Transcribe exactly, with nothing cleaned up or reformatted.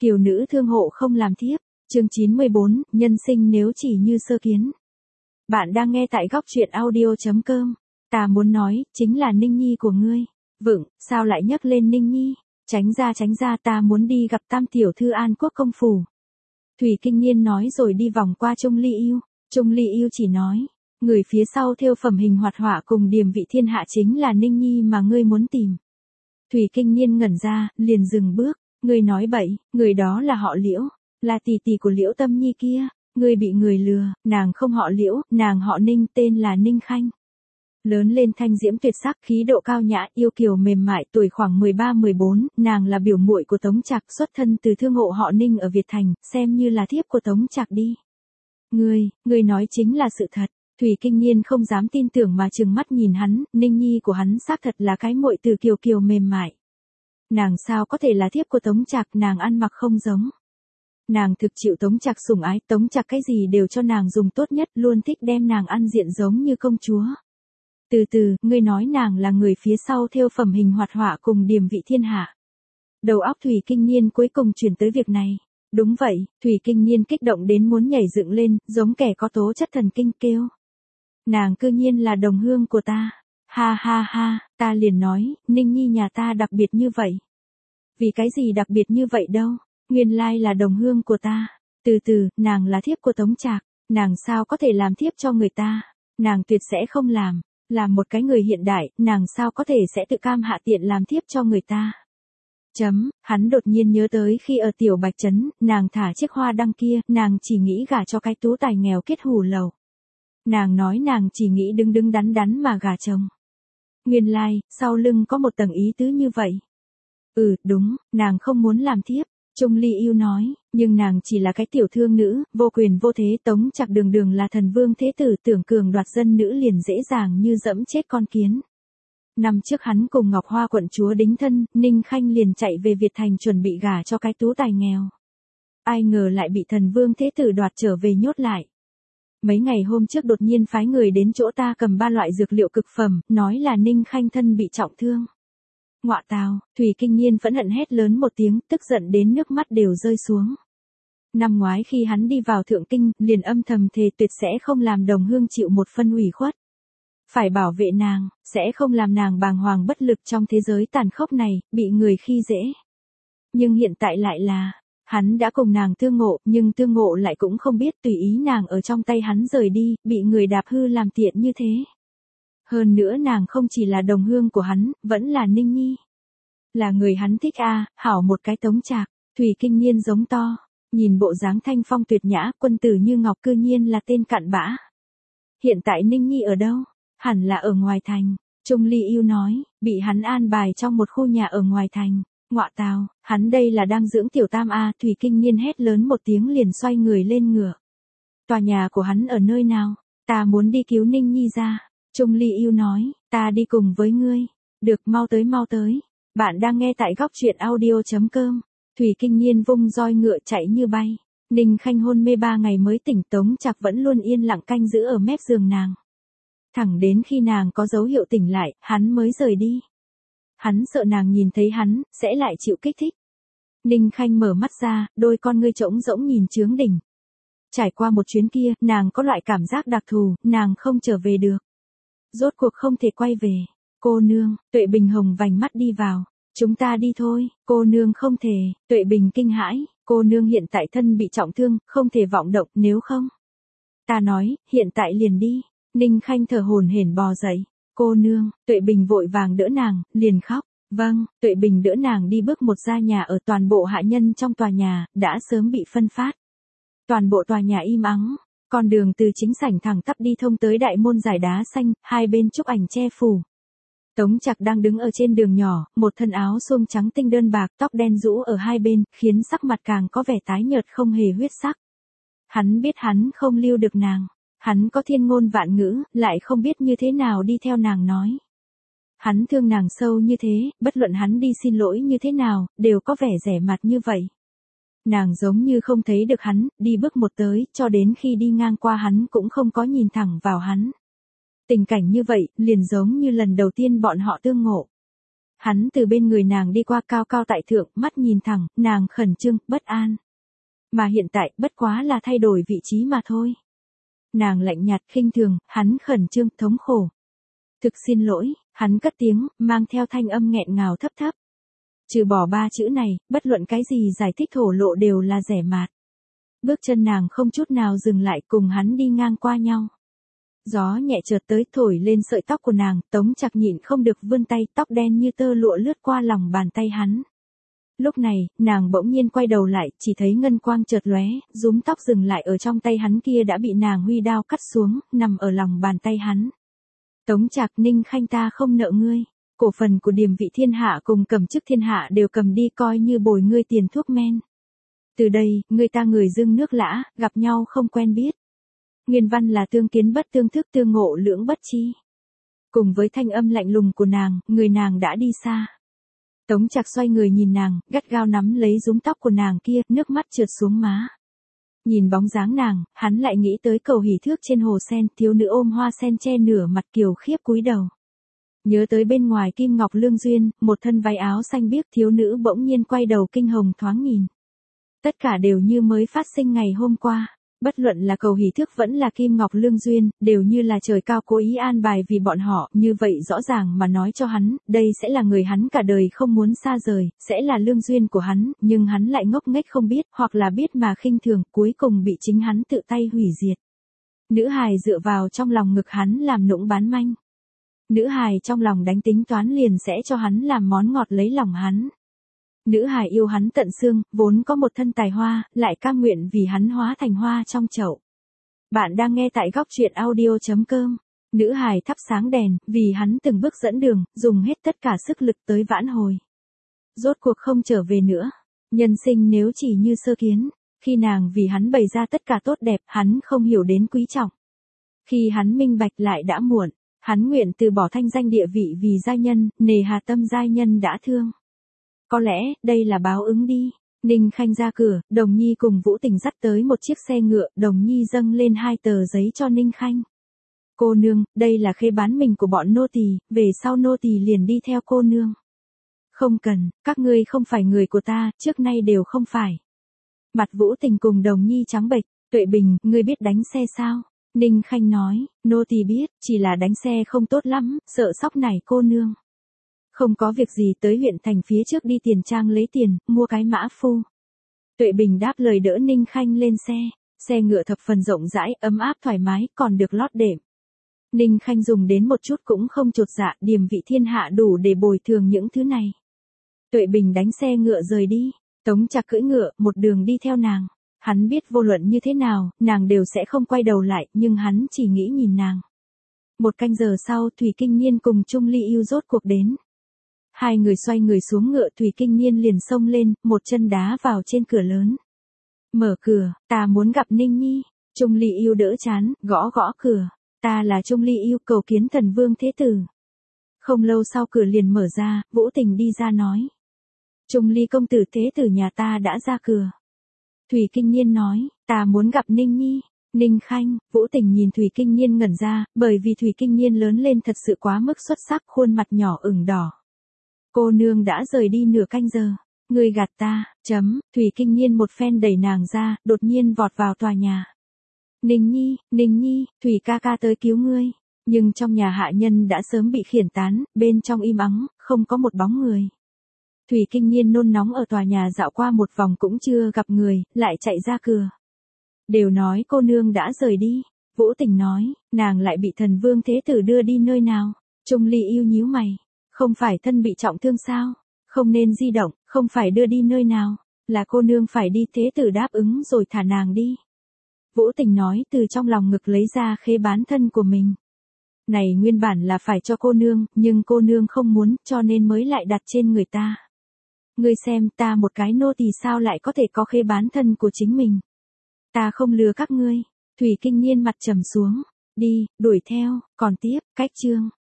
Kiều nữ thương hộ không làm thiếp. Chương chín mươi bốn, nhân sinh nếu chỉ như sơ kiến. Bạn đang nghe tại góc truyện audio chấm com. Ta muốn nói, chính là Ninh Nhi của ngươi. Vựng, sao lại nhắc lên Ninh Nhi? Tránh ra tránh ra, ta muốn đi gặp Tam tiểu thư An Quốc công phủ. Thủy Kinh Niên nói rồi đi vòng qua Trung Ly Yêu. Trung Ly Yêu chỉ nói, người phía sau thêu phẩm hình hoạt họa cùng điềm vị thiên hạ chính là Ninh Nhi mà ngươi muốn tìm. Thủy Kinh Niên ngẩn ra, liền dừng bước. Ngươi nói bậy, người đó là họ Liễu, là tỷ tỷ của Liễu Tâm Nhi kia, ngươi bị người lừa, nàng không họ Liễu, nàng họ Ninh, tên là Ninh Khanh. Lớn lên thanh diễm tuyệt sắc, khí độ cao nhã, yêu kiều mềm mại, tuổi khoảng mười ba mười bốn, nàng là biểu muội của Tống Trạc, xuất thân từ thương hộ họ Ninh ở Việt Thành, xem như là thiếp của Tống Trạc đi. Ngươi, ngươi nói chính là sự thật. Thủy Kinh Niên không dám tin tưởng mà trừng mắt nhìn hắn, Ninh Nhi của hắn xác thật là cái muội từ kiều kiều mềm mại. Nàng sao có thể là thiếp của Tống Trạc, nàng ăn mặc không giống. Nàng thực chịu Tống Trạc sủng ái, Tống Trạc cái gì đều cho nàng dùng tốt nhất, luôn thích đem nàng ăn diện giống như công chúa. Từ từ, ngươi nói nàng là người phía sau thêu phẩm hình hoạt họa cùng điềm vị thiên hạ. Đầu óc Thủy Kinh Niên cuối cùng chuyển tới việc này. Đúng vậy, Thủy Kinh Niên kích động đến muốn nhảy dựng lên, giống kẻ có tố chất thần kinh kêu. Nàng cư nhiên là đồng hương của ta. Ha ha ha, ta liền nói, Ninh Nhi nhà ta đặc biệt như vậy. Vì cái gì đặc biệt như vậy đâu, nguyên lai là đồng hương của ta. Từ từ, nàng là thiếp của Tống Trạc, nàng sao có thể làm thiếp cho người ta, nàng tuyệt sẽ không làm. Làm một cái người hiện đại, nàng sao có thể sẽ tự cam hạ tiện làm thiếp cho người ta. Chấm, hắn đột nhiên nhớ tới khi ở Tiểu Bạch Trấn, nàng thả chiếc hoa đăng kia, nàng chỉ nghĩ gả cho cái tú tài nghèo kết hủ lầu. Nàng nói nàng chỉ nghĩ đứng đứng đắn đắn mà gả chồng. Nguyên lai, like, sau lưng có một tầng ý tứ như vậy. Ừ, đúng, nàng không muốn làm thiếp. Trung Ly Yêu nói, nhưng nàng chỉ là cái tiểu thương nữ, vô quyền vô thế. Tống Trạc đường đường là thần vương thế tử, tưởng cường đoạt dân nữ liền dễ dàng như dẫm chết con kiến. Năm trước hắn cùng Ngọc Hoa quận chúa đính thân, Ninh Khanh liền chạy về Việt Thành chuẩn bị gả cho cái tú tài nghèo. Ai ngờ lại bị thần vương thế tử đoạt trở về nhốt lại. Mấy ngày hôm trước đột nhiên phái người đến chỗ ta cầm ba loại dược liệu cực phẩm, nói là Ninh Khanh thân bị trọng thương. Ngọa tào, Thủy Kinh Niên phẫn hận hét lớn một tiếng, tức giận đến nước mắt đều rơi xuống. Năm ngoái khi hắn đi vào Thượng Kinh, liền âm thầm thề tuyệt sẽ không làm đồng hương chịu một phân ủy khuất. Phải bảo vệ nàng, sẽ không làm nàng bàng hoàng bất lực trong thế giới tàn khốc này, bị người khi dễ. Nhưng hiện tại lại là, hắn đã cùng nàng tương ngộ, nhưng tương ngộ lại cũng không biết tùy ý nàng ở trong tay hắn rời đi, bị người đạp hư làm tiện như thế. Hơn nữa nàng không chỉ là đồng hương của hắn, vẫn là Ninh Nhi. Là người hắn thích a, à, hảo một cái Tống Trạc. Thủy Kinh Niên giống to, nhìn bộ dáng thanh phong tuyệt nhã, quân tử như ngọc cư nhiên là tên cặn bã. Hiện tại Ninh Nhi ở đâu? Hẳn là ở ngoài thành. Trung Ly Yêu nói, bị hắn an bài trong một khu nhà ở ngoài thành. Ngọa tào, hắn đây là đang dưỡng tiểu tam a. Thủy Kinh Niên hét lớn một tiếng liền xoay người lên ngựa. Tòa nhà của hắn ở nơi nào? Ta muốn đi cứu Ninh Nhi ra. Trung Ly Yêu nói, ta đi cùng với ngươi. Được, mau tới mau tới. Bạn đang nghe tại góc truyện audio chấm com. Thủy Kinh Niên vung roi ngựa chạy như bay. Ninh Khanh hôn mê ba ngày mới tỉnh, Tống Trạc vẫn luôn yên lặng canh giữ ở mép giường nàng. Thẳng đến khi nàng có dấu hiệu tỉnh lại, hắn mới rời đi. Hắn sợ nàng nhìn thấy hắn, sẽ lại chịu kích thích. Ninh Khanh mở mắt ra, đôi con ngươi trống rỗng nhìn chướng đỉnh. Trải qua một chuyến kia, nàng có loại cảm giác đặc thù, nàng không trở về được. Rốt cuộc không thể quay về. Cô nương, Tuệ Bình hồng vành mắt đi vào. Chúng ta đi thôi. Cô nương không thể. Tuệ Bình kinh hãi. Cô nương hiện tại thân bị trọng thương, không thể vọng động, nếu không. Ta nói, hiện tại liền đi. Ninh Khanh thở hổn hển bò dậy. Cô nương, Tuệ Bình vội vàng đỡ nàng, liền khóc. Vâng, Tuệ Bình đỡ nàng đi bước một ra nhà, ở toàn bộ hạ nhân trong tòa nhà, đã sớm bị phân phát. Toàn bộ tòa nhà im ắng. Con đường từ chính sảnh thẳng tắp đi thông tới đại môn dài đá xanh, hai bên trúc ảnh che phủ. Tống Trạc đang đứng ở trên đường nhỏ, một thân áo suông trắng tinh đơn bạc, tóc đen rũ ở hai bên, khiến sắc mặt càng có vẻ tái nhợt không hề huyết sắc. Hắn biết hắn không lưu được nàng. Hắn có thiên ngôn vạn ngữ, lại không biết như thế nào đi theo nàng nói. Hắn thương nàng sâu như thế, bất luận hắn đi xin lỗi như thế nào, đều có vẻ rẻ mặt như vậy. Nàng giống như không thấy được hắn, đi bước một tới, cho đến khi đi ngang qua hắn cũng không có nhìn thẳng vào hắn. Tình cảnh như vậy, liền giống như lần đầu tiên bọn họ tương ngộ. Hắn từ bên người nàng đi qua cao cao tại thượng, mắt nhìn thẳng, nàng khẩn trương, bất an. Mà hiện tại, bất quá là thay đổi vị trí mà thôi. Nàng lạnh nhạt khinh thường, hắn khẩn trương, thống khổ. Thực xin lỗi, hắn cất tiếng, mang theo thanh âm nghẹn ngào thấp thấp. Trừ bỏ ba chữ này, bất luận cái gì giải thích thổ lộ đều là rẻ mạt. Bước chân nàng không chút nào dừng lại, cùng hắn đi ngang qua nhau. Gió nhẹ chợt tới thổi lên sợi tóc của nàng, Tống Trạc nhịn không được vươn tay, tóc đen như tơ lụa lướt qua lòng bàn tay hắn. Lúc này, nàng bỗng nhiên quay đầu lại, chỉ thấy ngân quang chợt lóe, rúm tóc dừng lại ở trong tay hắn kia đã bị nàng huy đao cắt xuống, nằm ở lòng bàn tay hắn. Tống Trạc, Ninh Khanh ta không nợ ngươi. Cổ phần của Điềm Vị Thiên Hạ cùng Cầm Chức Thiên Hạ đều cầm đi coi như bồi ngươi tiền thuốc men. Từ đây, người ta người dưng nước lã, gặp nhau không quen biết. Nguyên văn là tương kiến bất tương thức, tương ngộ lưỡng bất chi. Cùng với thanh âm lạnh lùng của nàng, người nàng đã đi xa. Tống Trạc xoay người nhìn nàng, gắt gao nắm lấy rúm tóc của nàng kia, nước mắt trượt xuống má. Nhìn bóng dáng nàng, hắn lại nghĩ tới cầu hỷ thước trên hồ sen, thiếu nữ ôm hoa sen che nửa mặt kiều khiếp cúi đầu. Nhớ tới bên ngoài kim ngọc lương duyên, một thân váy áo xanh biếc, thiếu nữ bỗng nhiên quay đầu kinh hồng thoáng nhìn. Tất cả đều như mới phát sinh ngày hôm qua. Bất luận là cầu hỷ thước vẫn là kim ngọc lương duyên, đều như là trời cao cố ý an bài vì bọn họ, như vậy rõ ràng mà nói cho hắn, đây sẽ là người hắn cả đời không muốn xa rời, sẽ là lương duyên của hắn, nhưng hắn lại ngốc nghếch không biết, hoặc là biết mà khinh thường, cuối cùng bị chính hắn tự tay hủy diệt. Nữ hài dựa vào trong lòng ngực hắn làm nũng bán manh. Nữ hài trong lòng đánh tính toán liền sẽ cho hắn làm món ngọt lấy lòng hắn. Nữ hài yêu hắn tận xương, vốn có một thân tài hoa, lại cam nguyện vì hắn hóa thành hoa trong chậu. Bạn đang nghe tại góc truyện audio chấm com. Nữ hài thắp sáng đèn, vì hắn từng bước dẫn đường, dùng hết tất cả sức lực tới vãn hồi. Rốt cuộc không trở về nữa. Nhân sinh nếu chỉ như sơ kiến, khi nàng vì hắn bày ra tất cả tốt đẹp, hắn không hiểu đến quý trọng. Khi hắn minh bạch lại đã muộn, hắn nguyện từ bỏ thanh danh địa vị vì giai nhân, nề hà tâm giai nhân đã thương. Có lẽ, đây là báo ứng đi. Ninh Khanh ra cửa, Đồng Nhi cùng Vũ Tình dắt tới một chiếc xe ngựa, Đồng Nhi dâng lên hai tờ giấy cho Ninh Khanh. Cô nương, đây là khế bán mình của bọn nô tỳ, về sau nô tỳ liền đi theo cô nương. Không cần, các ngươi không phải người của ta, trước nay đều không phải. Mặt Vũ Tình cùng Đồng Nhi trắng bệch, Tuệ Bình, ngươi biết đánh xe sao? Ninh Khanh nói, nô tỳ biết, chỉ là đánh xe không tốt lắm, sợ sóc nảy cô nương. Không có việc gì tới huyện thành phía trước đi tiền trang lấy tiền, mua cái mã phu. Tuệ Bình đáp lời đỡ Ninh Khanh lên xe, xe ngựa thập phần rộng rãi, ấm áp thoải mái, còn được lót đệm. Ninh Khanh dùng đến một chút cũng không chột dạ, Điềm Vị Thiên Hạ đủ để bồi thường những thứ này. Tuệ Bình đánh xe ngựa rời đi, Tống Trạc cưỡi ngựa, một đường đi theo nàng. Hắn biết vô luận như thế nào, nàng đều sẽ không quay đầu lại, nhưng hắn chỉ nghĩ nhìn nàng. Một canh giờ sau, Thủy Kinh Niên cùng Trung Ly Yêu rốt cuộc đến. Hai người xoay người xuống ngựa, Thủy Kinh Niên liền xông lên, một chân đá vào trên cửa lớn. Mở cửa, ta muốn gặp Ninh Nhi. Trung Ly Yêu đỡ chán, gõ gõ cửa. Ta là Trung Ly Yêu, cầu kiến thần vương thế tử. Không lâu sau cửa liền mở ra, Vũ Tình đi ra nói. Trung Ly công tử thế tử nhà ta đã ra cửa. Thủy Kinh Niên nói, ta muốn gặp Ninh Nhi. Ninh Khanh, Vũ Tình nhìn Thủy Kinh Niên ngẩn ra, bởi vì Thủy Kinh Niên lớn lên thật sự quá mức xuất sắc, khuôn mặt nhỏ ửng đỏ. Cô nương đã rời đi nửa canh giờ. Ngươi gạt ta, chấm, Thủy Kinh Niên một phen đẩy nàng ra, đột nhiên vọt vào tòa nhà. Ninh Nhi, Ninh Nhi, Thủy ca ca tới cứu ngươi. Nhưng trong nhà hạ nhân đã sớm bị khiển tán, bên trong im ắng, không có một bóng người. Thủy Kinh Niên nôn nóng ở tòa nhà dạo qua một vòng cũng chưa gặp người, lại chạy ra cửa. Đều nói cô nương đã rời đi. Vũ Tình nói, nàng lại bị thần vương thế tử đưa đi nơi nào. Trung Ly Yêu nhíu mày. Không phải thân bị trọng thương sao? Không nên di động, không phải đưa đi nơi nào. Là cô nương phải đi, thế tử đáp ứng rồi thả nàng đi. Vũ Tình nói từ trong lòng ngực lấy ra khế bán thân của mình. Này nguyên bản là phải cho cô nương, nhưng cô nương không muốn, cho nên mới lại đặt trên người ta. Ngươi xem, ta một cái nô tỳ sao lại có thể có khế bán thân của chính mình. Ta không lừa các ngươi. Thủy Kinh Niên mặt trầm xuống. Đi, đuổi theo, còn tiếp, cách chương.